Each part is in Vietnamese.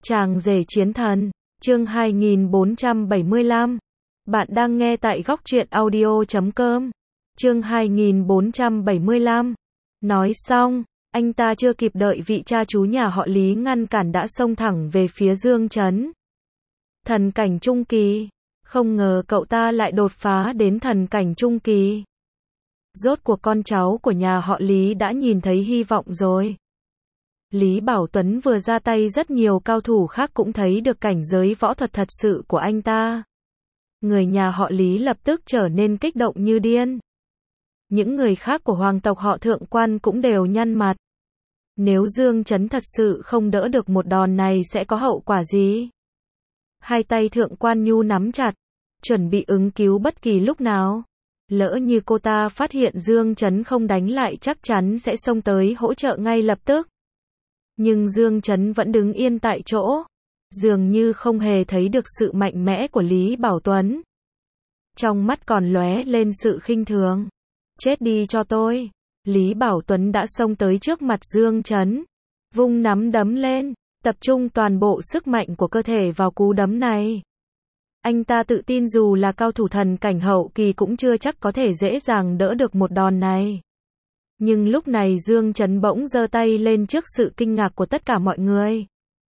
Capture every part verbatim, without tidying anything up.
Chàng rể chiến thần, chương hai nghìn bốn trăm bảy mươi lăm. Bạn đang nghe tại góc truyện audio chấm com. Chương hai nghìn bốn trăm bảy mươi lăm. Nói xong, anh ta chưa kịp đợi vị cha chú nhà họ Lý ngăn cản đã xông thẳng về phía Dương Chấn. Thần cảnh trung kỳ, không ngờ cậu ta lại đột phá đến thần cảnh trung kỳ. Rốt cuộc con cháu của nhà họ Lý đã nhìn thấy hy vọng rồi. Lý Bảo Tuấn vừa ra tay, rất nhiều cao thủ khác cũng thấy được cảnh giới võ thuật thật sự của anh ta. Người nhà họ Lý lập tức trở nên kích động như điên. Những người khác của hoàng tộc họ Thượng Quan cũng đều nhăn mặt. Nếu Dương Chấn thật sự không đỡ được một đòn này sẽ có hậu quả gì? Hai tay Thượng Quan Nhu nắm chặt, chuẩn bị ứng cứu bất kỳ lúc nào. Lỡ như cô ta phát hiện Dương Chấn không đánh lại chắc chắn sẽ xông tới hỗ trợ ngay lập tức. Nhưng Dương Chấn vẫn đứng yên tại chỗ, dường như không hề thấy được sự mạnh mẽ của Lý Bảo Tuấn. Trong mắt còn lóe lên sự khinh thường. Chết đi cho tôi. Lý Bảo Tuấn đã xông tới trước mặt Dương Chấn, vung nắm đấm lên, tập trung toàn bộ sức mạnh của cơ thể vào cú đấm này. Anh ta tự tin dù là cao thủ thần cảnh hậu kỳ cũng chưa chắc có thể dễ dàng đỡ được một đòn này. Nhưng lúc này Dương Chấn bỗng giơ tay lên trước sự kinh ngạc của tất cả mọi người.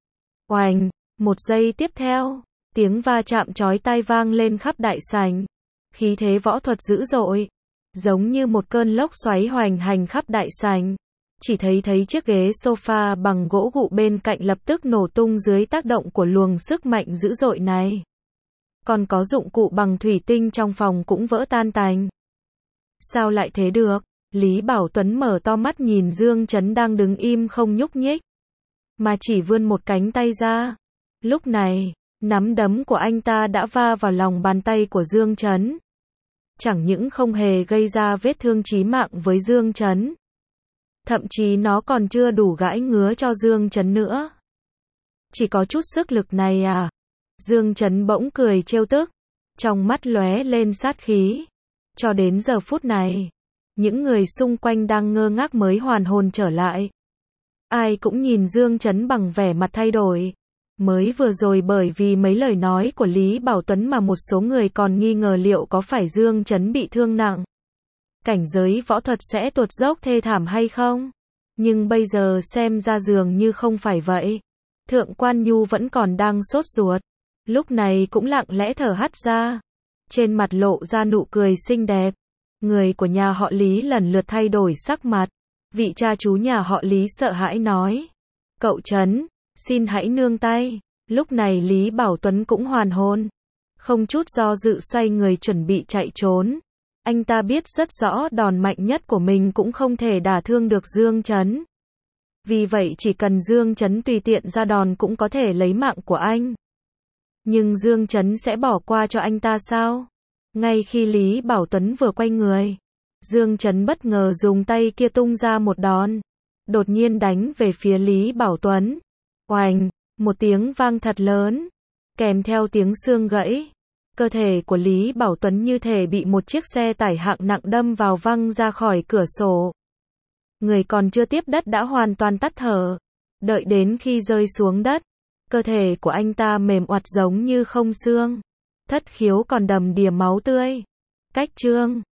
Oành, một giây tiếp theo, tiếng va chạm chói tai vang lên khắp đại sảnh. Khí thế võ thuật dữ dội, giống như một cơn lốc xoáy hoành hành khắp đại sảnh. Chỉ thấy thấy chiếc ghế sofa bằng gỗ gụ bên cạnh lập tức nổ tung dưới tác động của luồng sức mạnh dữ dội này. Còn có dụng cụ bằng thủy tinh trong phòng cũng vỡ tan tành. Sao lại thế được? Lý Bảo Tuấn mở to mắt nhìn Dương Chấn đang đứng im không nhúc nhích, mà chỉ vươn một cánh tay ra. Lúc này, nắm đấm của anh ta đã va vào lòng bàn tay của Dương Chấn. Chẳng những không hề gây ra vết thương chí mạng với Dương Chấn, thậm chí nó còn chưa đủ gãi ngứa cho Dương Chấn nữa. Chỉ có chút sức lực này à? Dương Chấn bỗng cười trêu tức, trong mắt lóe lên sát khí. Cho đến giờ phút này, những người xung quanh đang ngơ ngác mới hoàn hồn trở lại. Ai cũng nhìn Dương Chấn bằng vẻ mặt thay đổi. Mới vừa rồi bởi vì mấy lời nói của Lý Bảo Tuấn mà một số người còn nghi ngờ liệu có phải Dương Chấn bị thương nặng, cảnh giới võ thuật sẽ tuột dốc thê thảm hay không. Nhưng bây giờ xem ra dường như không phải vậy. Thượng Quan Nhu vẫn còn đang sốt ruột, lúc này cũng lặng lẽ thở hắt ra, trên mặt lộ ra nụ cười xinh đẹp. Người của nhà họ Lý lần lượt thay đổi sắc mặt. Vị cha chú nhà họ Lý sợ hãi nói: Cậu Chấn, xin hãy nương tay. Lúc này Lý Bảo Tuấn cũng hoàn hồn, không chút do dự xoay người chuẩn bị chạy trốn. Anh ta biết rất rõ đòn mạnh nhất của mình cũng không thể đả thương được Dương Chấn. Vì vậy chỉ cần Dương Chấn tùy tiện ra đòn cũng có thể lấy mạng của anh. Nhưng Dương Chấn sẽ bỏ qua cho anh ta sao? Ngay khi Lý Bảo Tuấn vừa quay người, Dương Chấn bất ngờ dùng tay kia tung ra một đòn, đột nhiên đánh về phía Lý Bảo Tuấn. Oành, một tiếng vang thật lớn, kèm theo tiếng xương gãy. Cơ thể của Lý Bảo Tuấn như thể bị một chiếc xe tải hạng nặng đâm vào văng ra khỏi cửa sổ. Người còn chưa tiếp đất đã hoàn toàn tắt thở. Đợi đến khi rơi xuống đất, cơ thể của anh ta mềm oặt giống như không xương. Thất khiếu còn đầm đìa máu tươi. Cách chương